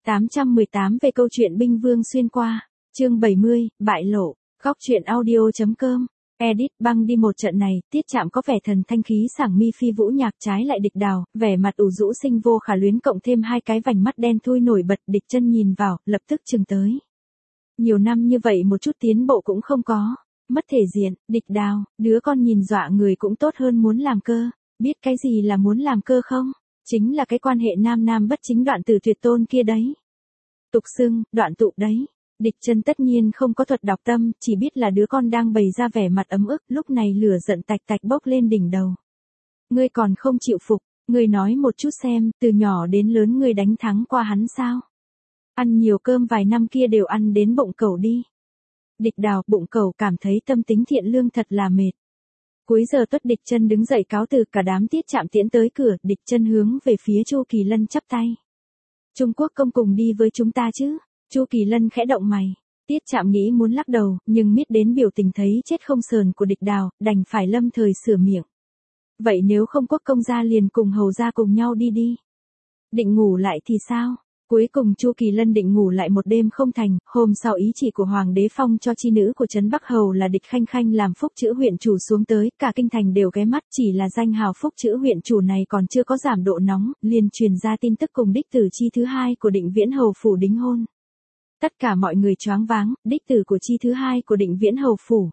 818 về câu chuyện binh vương xuyên qua, chương 70, bại lộ, góc truyện audio.com, edit băng đi một trận này, Tiết Trạm có vẻ thần thanh khí sảng mi phi vũ nhạc trái lại Địch Đào, vẻ mặt ủ rũ sinh vô khả luyến cộng thêm hai cái vành mắt đen thui nổi bật Địch Chân nhìn vào, lập tức chừng tới. Nhiều năm như vậy một chút tiến bộ cũng không có, mất thể diện, Địch Đào, đứa con nhìn dọa người cũng tốt hơn muốn làm cơ, biết cái gì là muốn làm cơ không? Chính là cái quan hệ nam nam bất chính đoạn tử tuyệt tôn kia đấy. Tục xưng, đoạn tụ đấy. Địch Chân tất nhiên không có thuật đọc tâm, chỉ biết là đứa con đang bày ra vẻ mặt ấm ức, lúc này lửa giận tạch tạch bốc lên đỉnh đầu. Ngươi còn không chịu phục, ngươi nói một chút xem, từ nhỏ đến lớn ngươi đánh thắng qua hắn sao? Ăn nhiều cơm vài năm kia đều ăn đến bụng cẩu đi. Địch Đào, bụng cẩu cảm thấy tâm tính thiện lương thật là mệt. Cuối giờ tuất Địch Chân đứng dậy cáo từ, cả đám Tiết Trạm tiễn tới cửa, Địch Chân hướng về phía Chu Kỳ Lân chắp tay. Trung Quốc công cùng đi với chúng ta chứ? Chu Kỳ Lân khẽ động mày. Tiết Trạm nghĩ muốn lắc đầu, nhưng miết đến biểu tình thấy chết không sờn của Địch Đào, đành phải lâm thời sửa miệng. Vậy nếu không quốc công gia liền cùng hầu gia cùng nhau đi đi. Định ngủ lại thì sao? Cuối cùng Chu Kỳ Lân định ngủ lại một đêm không thành, hôm sau ý chỉ của Hoàng đế phong cho chi nữ của Trấn Bắc Hầu là Địch Khanh Khanh làm phúc chữ huyện chủ xuống tới, cả kinh thành đều ghé mắt, chỉ là danh hào phúc chữ huyện chủ này còn chưa có giảm độ nóng, liền truyền ra tin tức cùng đích tử chi thứ hai của Định Viễn Hầu phủ đính hôn. Tất cả mọi người choáng váng, đích tử của chi thứ hai của Định Viễn Hầu phủ.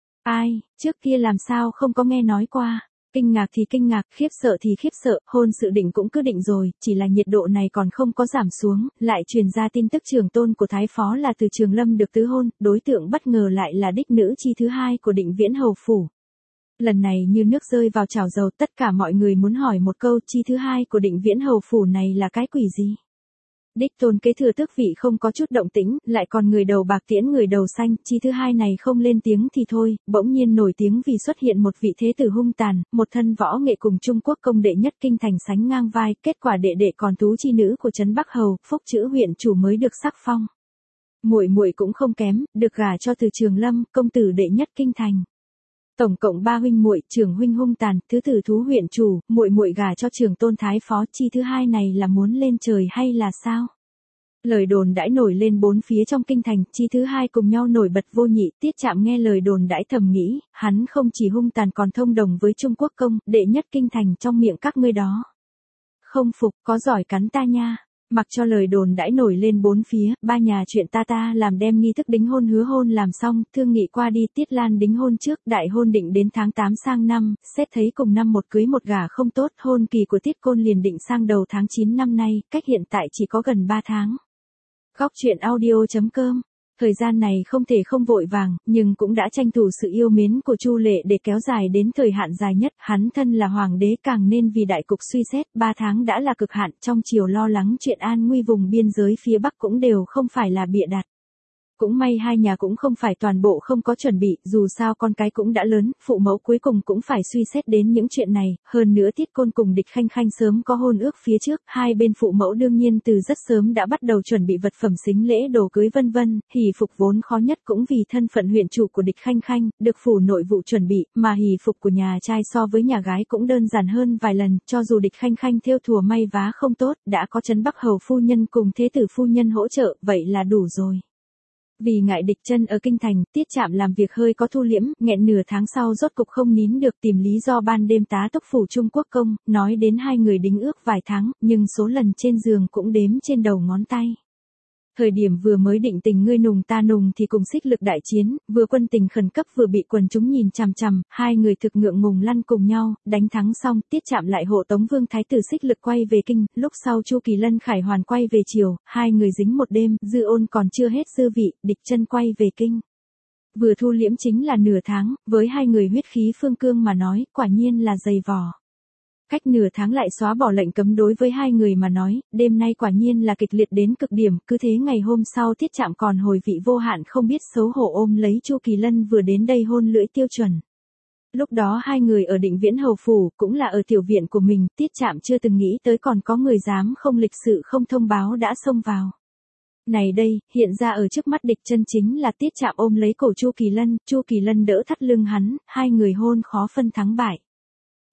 Ai, trước kia làm sao không có nghe nói qua. Kinh ngạc thì kinh ngạc, khiếp sợ thì khiếp sợ, hôn sự định cũng cứ định rồi, chỉ là nhiệt độ này còn không có giảm xuống, lại truyền ra tin tức trưởng tôn của Thái Phó là Từ Trường Lâm được tứ hôn, đối tượng bất ngờ lại là đích nữ chi thứ hai của Định Viễn Hầu phủ. Lần này như nước rơi vào chảo dầu, tất cả mọi người muốn hỏi một câu, chi thứ hai của Định Viễn Hầu phủ này là cái quỷ gì? Đích tôn kế thừa tước vị không có chút động tĩnh, lại còn người đầu bạc tiễn người đầu xanh, chi thứ hai này không lên tiếng thì thôi, bỗng nhiên nổi tiếng vì xuất hiện một vị thế tử hung tàn, một thân võ nghệ cùng Trung Quốc công đệ nhất kinh thành sánh ngang vai, kết quả đệ đệ còn tú chi nữ của Trấn Bắc Hầu, phúc chữ huyện chủ mới được sắc phong. Muội muội cũng không kém, được gả cho Từ Trường Lâm, công tử đệ nhất kinh thành. Tổng cộng 3 huynh muội, trưởng huynh hung tàn, thứ tử thú huyện chủ, muội muội gả cho trưởng tôn Thái Phó, chi thứ hai này là muốn lên trời hay là sao? Lời đồn đãi nổi lên bốn phía trong kinh thành, chi thứ hai cùng nhau nổi bật vô nhị, Tiết Trạm nghe lời đồn đãi thầm nghĩ, hắn không chỉ hung tàn còn thông đồng với Trung Quốc công, đệ nhất kinh thành trong miệng các ngươi đó. Không phục, có giỏi cắn ta nha. Mặc cho lời đồn đãi nổi lên bốn phía, ba nhà chuyện ta làm đem nghi thức đính hôn hứa hôn làm xong, thương nghị qua đi, Tiết Lan đính hôn trước, đại hôn định đến tháng 8 sang năm, xét thấy cùng năm một cưới một gả không tốt, hôn kỳ của Tiết Côn liền định sang đầu tháng 9 năm nay, cách hiện tại chỉ có gần 3 tháng. Góc truyện audio.com. Thời gian này không thể không vội vàng, nhưng cũng đã tranh thủ sự yêu mến của Chu Lệ để kéo dài đến thời hạn dài nhất, hắn thân là hoàng đế càng nên vì đại cục suy xét, 3 tháng đã là cực hạn, trong triều lo lắng chuyện an nguy vùng biên giới phía Bắc cũng đều không phải là bịa đặt. Cũng may hai nhà cũng không phải toàn bộ không có chuẩn bị, dù sao con cái cũng đã lớn, phụ mẫu cuối cùng cũng phải suy xét đến những chuyện này, hơn nữa Tiết Côn cùng Địch Khanh Khanh sớm có hôn ước phía trước, hai bên phụ mẫu đương nhiên từ rất sớm đã bắt đầu chuẩn bị vật phẩm sính lễ đồ cưới vân vân, hỷ phục vốn khó nhất cũng vì thân phận huyện chủ của Địch Khanh Khanh, được phủ nội vụ chuẩn bị, mà hỷ phục của nhà trai so với nhà gái cũng đơn giản hơn vài lần, cho dù Địch Khanh Khanh thêu thùa may vá không tốt, đã có Trấn Bắc Hầu phu nhân cùng thế tử phu nhân hỗ trợ, vậy là đủ rồi. Vì ngại Địch Chân ở kinh thành, Tiết Trạm làm việc hơi có thu liễm, nghẹn nửa tháng sau rốt cục không nín được tìm lý do ban đêm tá túc phủ Trung Quốc công, nói đến hai người đính ước vài tháng, nhưng số lần trên giường cũng đếm trên đầu ngón tay. Thời điểm vừa mới định tình ngươi nùng ta nùng thì cùng xích lực đại chiến, vừa quân tình khẩn cấp vừa bị quần chúng nhìn chằm chằm, hai người thực ngượng ngùng lăn cùng nhau, đánh thắng xong, Tiết Trạm lại hộ tống Vương Thái tử xích lực quay về kinh, lúc sau Chu Kỳ Lân khải hoàn quay về triều, hai người dính một đêm, dư ôn còn chưa hết dư vị, Địch Chân quay về kinh. Vừa thu liễm chính là nửa tháng, với hai người huyết khí phương cương mà nói, quả nhiên là dày vò. Cách nửa tháng lại xóa bỏ lệnh cấm đối với hai người mà nói, đêm nay quả nhiên là kịch liệt đến cực điểm, cứ thế ngày hôm sau Tiết Trạm còn hồi vị vô hạn không biết xấu hổ ôm lấy Chu Kỳ Lân vừa đến đây hôn lưỡi tiêu chuẩn. Lúc đó hai người ở Định Viễn Hầu phủ, cũng là ở tiểu viện của mình, Tiết Trạm chưa từng nghĩ tới còn có người dám không lịch sự không thông báo đã xông vào. Này đây, hiện ra ở trước mắt Địch Chân chính là Tiết Trạm ôm lấy cổ Chu Kỳ Lân đỡ thắt lưng hắn, hai người hôn khó phân thắng bại.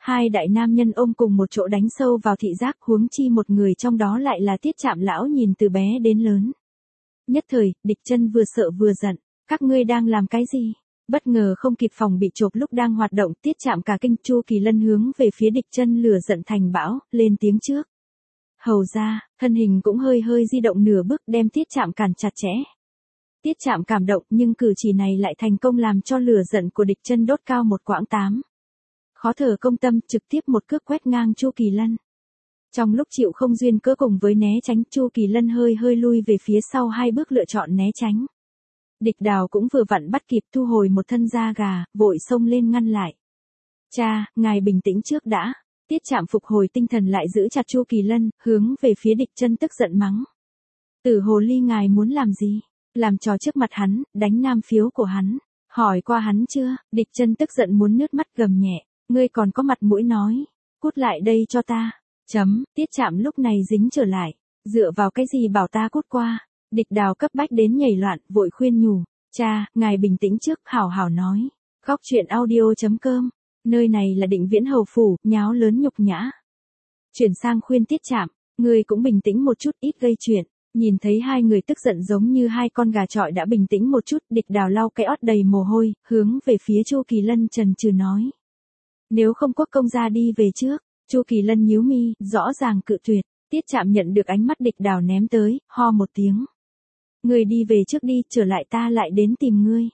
Hai đại nam nhân ôm cùng một chỗ đánh sâu vào thị giác, huống chi một người trong đó lại là Tiết Trạm lão nhìn từ bé đến lớn. Nhất thời, Địch Chân vừa sợ vừa giận, các ngươi đang làm cái gì? Bất ngờ không kịp phòng bị chộp lúc đang hoạt động, Tiết Trạm cả kinh. Chu Kỳ Lân hướng về phía Địch Chân lửa giận thành bão, lên tiếng trước. Hầu ra, thân hình cũng hơi hơi di động nửa bước đem Tiết Trạm cản chặt chẽ. Tiết Trạm cảm động nhưng cử chỉ này lại thành công làm cho lửa giận của Địch Chân đốt cao một quãng 8. Khó thở công tâm, trực tiếp một cước quét ngang Chu Kỳ Lân. Trong lúc chịu không duyên cớ cùng với né tránh, Chu Kỳ Lân hơi hơi lui về phía sau 2 bước lựa chọn né tránh. Địch Đào cũng vừa vặn bắt kịp, thu hồi một thân da gà, vội xông lên ngăn lại. Cha, ngài bình tĩnh trước đã. Tiết Trạm phục hồi tinh thần lại giữ chặt Chu Kỳ Lân, hướng về phía Địch Chân tức giận mắng. Tử hồ ly, ngài muốn làm gì? Làm trò trước mặt hắn, đánh nam phiếu của hắn. Hỏi qua hắn chưa? Địch Chân tức giận muốn nước mắt gầm nhẹ. Ngươi còn có mặt mũi nói. Cút lại đây cho ta. Tiết Trạm lúc này dính trở lại. Dựa vào cái gì bảo ta cút qua? Địch Đào cấp bách đến nhảy loạn, vội khuyên nhủ. Cha, ngài bình tĩnh trước, hảo hảo nói. Khóc chuyện audio.com. Nơi này là Định Viễn Hầu Phủ, nháo lớn nhục nhã. Chuyển sang khuyên Tiết Trạm. Ngươi cũng bình tĩnh một chút, ít gây chuyện. Nhìn thấy hai người tức giận giống như hai con gà trọi đã bình tĩnh một chút, Địch Đào lau cái ót đầy mồ hôi, hướng về phía Chu Kỳ Lân chần chừ nói. Nếu không Quốc công gia đi về trước. Chu Kỳ Lân nhíu mi, rõ ràng cự tuyệt. Tiết Trạm nhận được ánh mắt Địch Đào ném tới, ho một tiếng. Ngươi đi về trước đi, trở lại ta lại đến tìm ngươi.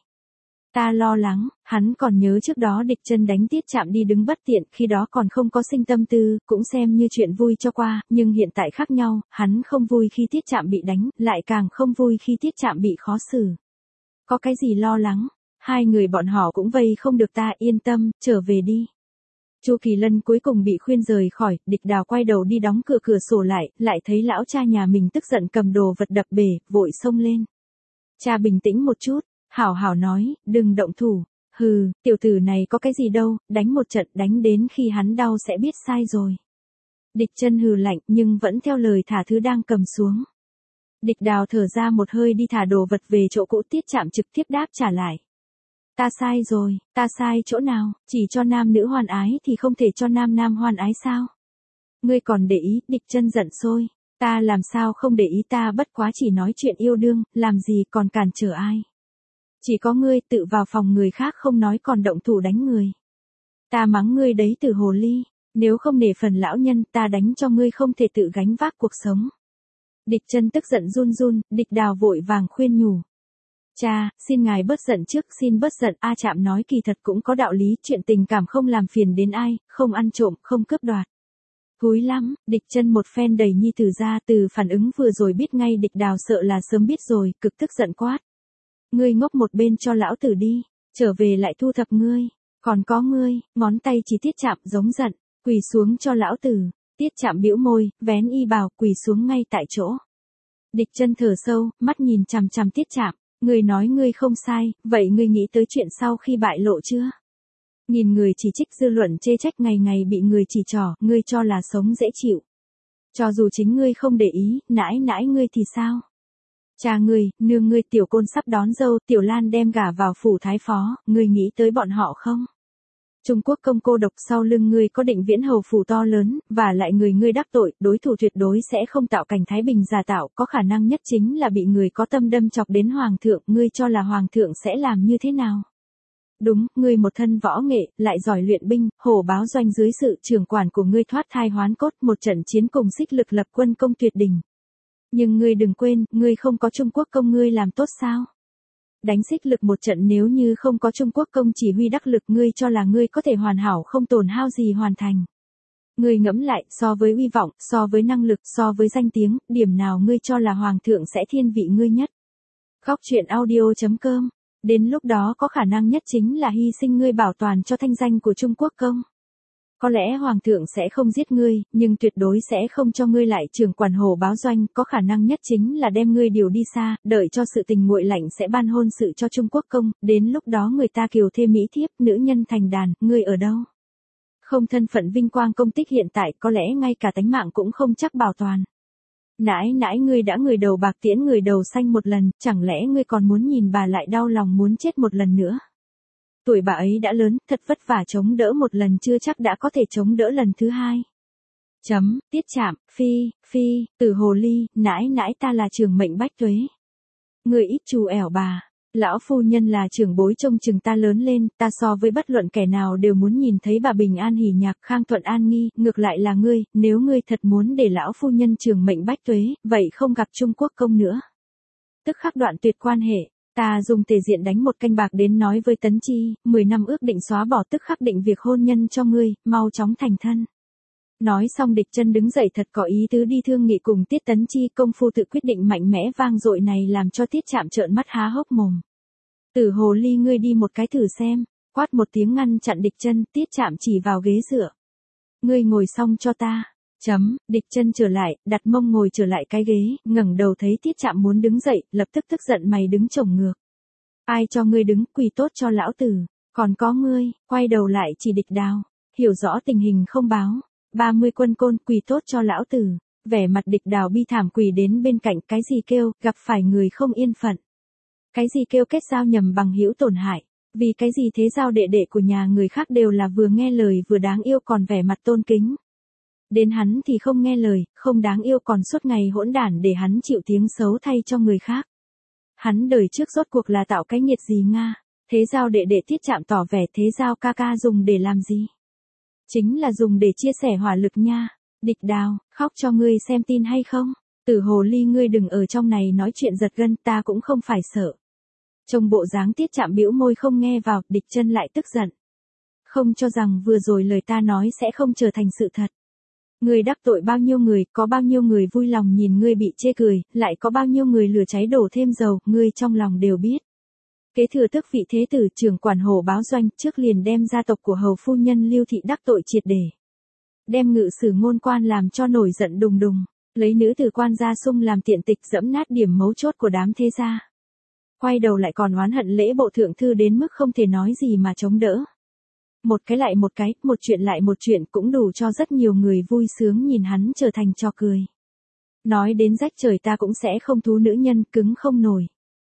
Ta lo lắng, hắn còn nhớ trước đó Địch Chân đánh Tiết Trạm đi đứng bất tiện, khi đó còn không có sinh tâm tư, cũng xem như chuyện vui cho qua, nhưng hiện tại khác nhau, hắn không vui khi Tiết Trạm bị đánh, lại càng không vui khi Tiết Trạm bị khó xử. Có cái gì lo lắng, hai người bọn họ cũng vây không được ta, yên tâm, trở về đi. Chu Kỳ Lân cuối cùng bị khuyên rời khỏi, Địch Đào quay đầu đi đóng cửa sổ lại thấy lão cha nhà mình tức giận cầm đồ vật đập bể, vội xông lên. Cha bình tĩnh một chút, hảo hảo nói, đừng động thủ. Hừ, tiểu tử này có cái gì đâu, đánh một trận, đánh đến khi hắn đau sẽ biết sai rồi. Địch Chân hừ lạnh nhưng vẫn theo lời thả thứ đang cầm xuống. Địch Đào thở ra một hơi đi thả đồ vật về chỗ cũ. Tiết Trạm trực tiếp đáp trả lại. Ta sai rồi, ta sai chỗ nào, chỉ cho nam nữ hoan ái thì không thể cho nam nam hoan ái sao? Ngươi còn để ý? Địch Chân giận sôi. Ta làm sao không để ý, ta bất quá chỉ nói chuyện yêu đương, làm gì còn cản trở ai. Chỉ có ngươi tự vào phòng người khác không nói còn động thủ đánh người. Ta mắng ngươi đấy Tử hồ ly, nếu không nể phần lão nhân ta đánh cho ngươi không thể tự gánh vác cuộc sống. Địch Chân tức giận run run, Địch Đào vội vàng khuyên nhủ. Cha, xin ngài bớt giận trước, xin bớt giận. A Trạm nói kỳ thật cũng có đạo lý, chuyện tình cảm không làm phiền đến ai, không ăn trộm, không cướp đoạt. Thúi lắm, Địch Chân một phen đẩy nhi tử ra, từ phản ứng vừa rồi biết ngay Địch Đào sợ là sớm biết rồi, cực tức giận quát. Ngươi ngốc một bên cho lão tử đi, trở về lại thu thập ngươi, còn có ngươi, ngón tay chỉ Tiết Trạm giống giận, quỳ xuống cho lão tử. Tiết Trạm bĩu môi, vén y bào, quỳ xuống ngay tại chỗ. Địch Chân thở sâu, mắt nhìn chằm chằm Tiết Trạm. Ngươi nói ngươi không sai, vậy ngươi nghĩ tới chuyện sau khi bại lộ chưa? Nhìn người chỉ trích dư luận chê trách ngày ngày bị người chỉ trỏ, ngươi cho là sống dễ chịu. Cho dù chính ngươi không để ý, nãi ngươi thì sao? Cha ngươi, nương ngươi, tiểu côn sắp đón dâu, Tiểu Lan đem gả vào phủ thái phó, ngươi nghĩ tới bọn họ không? Trung Quốc công cô độc sau lưng ngươi có Định Viễn Hầu Phủ to lớn, và lại người ngươi đắc tội, đối thủ tuyệt đối sẽ không tạo cảnh thái bình giả tạo, có khả năng nhất chính là bị người có tâm đâm chọc đến hoàng thượng, ngươi cho là hoàng thượng sẽ làm như thế nào? Đúng, ngươi một thân võ nghệ, lại giỏi luyện binh, hổ báo doanh dưới sự trưởng quản của ngươi thoát thai hoán cốt, một trận chiến cùng Xích Lực lập quân công tuyệt đỉnh. Nhưng ngươi đừng quên, ngươi không có Trung Quốc công ngươi làm tốt sao? Đánh Xích Lực một trận nếu như không có Trung Quốc công chỉ huy đắc lực, ngươi cho là ngươi có thể hoàn hảo không tổn hao gì hoàn thành. Ngươi ngẫm lại, so với uy vọng, so với năng lực, so với danh tiếng, điểm nào ngươi cho là hoàng thượng sẽ thiên vị ngươi nhất? Khóc chuyện audio.com. Đến lúc đó có khả năng nhất chính là hy sinh ngươi bảo toàn cho thanh danh của Trung Quốc công. Có lẽ hoàng thượng sẽ không giết ngươi, nhưng tuyệt đối sẽ không cho ngươi lại trưởng quản hổ báo doanh, có khả năng nhất chính là đem ngươi điều đi xa, đợi cho sự tình nguội lạnh sẽ ban hôn sự cho Trung Quốc công, đến lúc đó người ta kiều thê mỹ thiếp, nữ nhân thành đàn, ngươi ở đâu? Không thân phận vinh quang công tích hiện tại, có lẽ ngay cả tánh mạng cũng không chắc bảo toàn. Nãi ngươi đã người đầu bạc tiễn người đầu xanh một lần, chẳng lẽ ngươi còn muốn nhìn bà lại đau lòng muốn chết một lần nữa? Tuổi bà ấy đã lớn, thật vất vả chống đỡ một lần chưa chắc đã có thể chống đỡ lần thứ hai. Tiết Trạm, phi, Tử hồ ly, nãi nãi ta là trưởng mệnh bách tuế. Người ít trù ẻo bà. Lão phu nhân là trưởng bối trông chừng ta lớn lên, ta so với bất luận kẻ nào đều muốn nhìn thấy bà bình an hỉ nhạc khang thuận an nghi, ngược lại là ngươi, nếu ngươi thật muốn để lão phu nhân trưởng mệnh bách tuế, vậy không gặp Trung Quốc công nữa. Tức khắc đoạn tuyệt quan hệ, ta dùng tề diện đánh một canh bạc đến nói với Tấn Chi, 10 năm ước định xóa bỏ tức khắc định việc hôn nhân cho ngươi, mau chóng thành thân. Nói xong Địch Chân đứng dậy thật có ý tứ đi thương nghị cùng Tiết Tấn Chi, công phu tự quyết định mạnh mẽ vang dội này làm cho Tiết Trạm trợn mắt há hốc mồm. Tử hồ ly ngươi đi một cái thử xem, quát một tiếng ngăn chặn Địch Chân, Tiết Trạm chỉ vào ghế dựa. Ngươi ngồi xong cho ta. Địch Chân trở lại, đặt mông ngồi trở lại cái ghế, ngẩng đầu thấy Tiết Trạm muốn đứng dậy, lập tức tức giận mày đứng chổng ngược. Ai cho ngươi đứng, quỳ tốt cho lão tử, còn có ngươi, quay đầu lại chỉ Địch Đào, hiểu rõ tình hình không báo. 30 quân côn quỳ tốt cho lão tử, vẻ mặt Địch Đào bi thảm quỳ đến bên cạnh, cái gì kêu, gặp phải người không yên phận. Cái gì kêu kết giao nhầm bằng hữu tổn hại, vì cái gì thế giao đệ đệ của nhà người khác đều là vừa nghe lời vừa đáng yêu còn vẻ mặt tôn kính. Đến hắn thì không nghe lời, không đáng yêu còn suốt ngày hỗn đản để hắn chịu tiếng xấu thay cho người khác. Hắn đời trước rốt cuộc là tạo cái nghiệt gì Nga, thế giao đệ đệ Tiết Trạm tỏ vẻ thế giao ca ca dùng để làm gì? Chính là dùng để chia sẻ hỏa lực nha. Địch Đào, khóc cho ngươi xem tin hay không? Tử hồ ly ngươi đừng ở trong này nói chuyện giật gân, ta cũng không phải sợ. Trông bộ dáng Tiết Trạm bĩu môi không nghe vào, Địch Chân lại tức giận. Không cho rằng vừa rồi lời ta nói sẽ không trở thành sự thật. Ngươi đắc tội bao nhiêu người, có bao nhiêu người vui lòng nhìn ngươi bị chê cười, lại có bao nhiêu người lửa cháy đổ thêm dầu, ngươi trong lòng đều biết. Kế thừa tước vị thế tử trưởng quản Hổ Báo Doanh, trước liền đem gia tộc của hầu phu nhân Lưu Thị đắc tội triệt để. Đem ngự sử ngôn quan làm cho nổi giận đùng đùng, lấy nữ tử quan gia sung làm tiện tịch dẫm nát điểm mấu chốt của đám thế gia. Quay đầu lại còn oán hận lễ bộ thượng thư đến mức không thể nói gì mà chống đỡ. Một cái lại một cái, một chuyện lại một chuyện cũng đủ cho rất nhiều người vui sướng nhìn hắn trở thành trò cười. Nói đến rách trời ta cũng sẽ không thú nữ nhân cứng không nổi.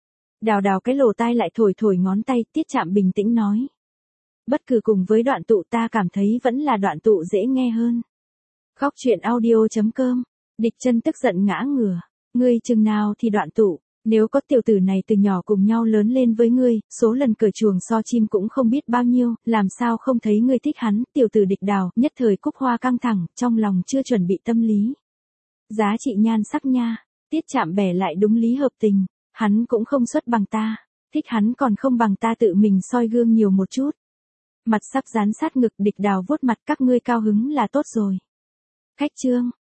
Đào cái lỗ tai lại thổi ngón tay, Tiết Trạm bình tĩnh nói. Bất cứ cùng với đoạn tụ ta cảm thấy vẫn là đoạn tụ dễ nghe hơn. Góc truyện audio.com, Địch Chân tức giận ngã ngửa. Ngươi chừng nào thì đoạn tụ, nếu có tiểu tử này từ nhỏ cùng nhau lớn lên với ngươi, số lần cởi chuồng so chim cũng không biết bao nhiêu, làm sao không thấy ngươi thích hắn, tiểu tử Địch Đào, nhất thời Cúc Hoa căng thẳng, trong lòng chưa chuẩn bị tâm lý. Giá trị nhan sắc nha, Tiết Trạm bẻ lại đúng lý hợp tình. Hắn cũng không xuất bằng ta, thích hắn còn không bằng ta tự mình soi gương nhiều một chút. Mặt sắp dán sát ngực Địch Đào vuốt mặt các ngươi cao hứng là tốt rồi. Khách trương,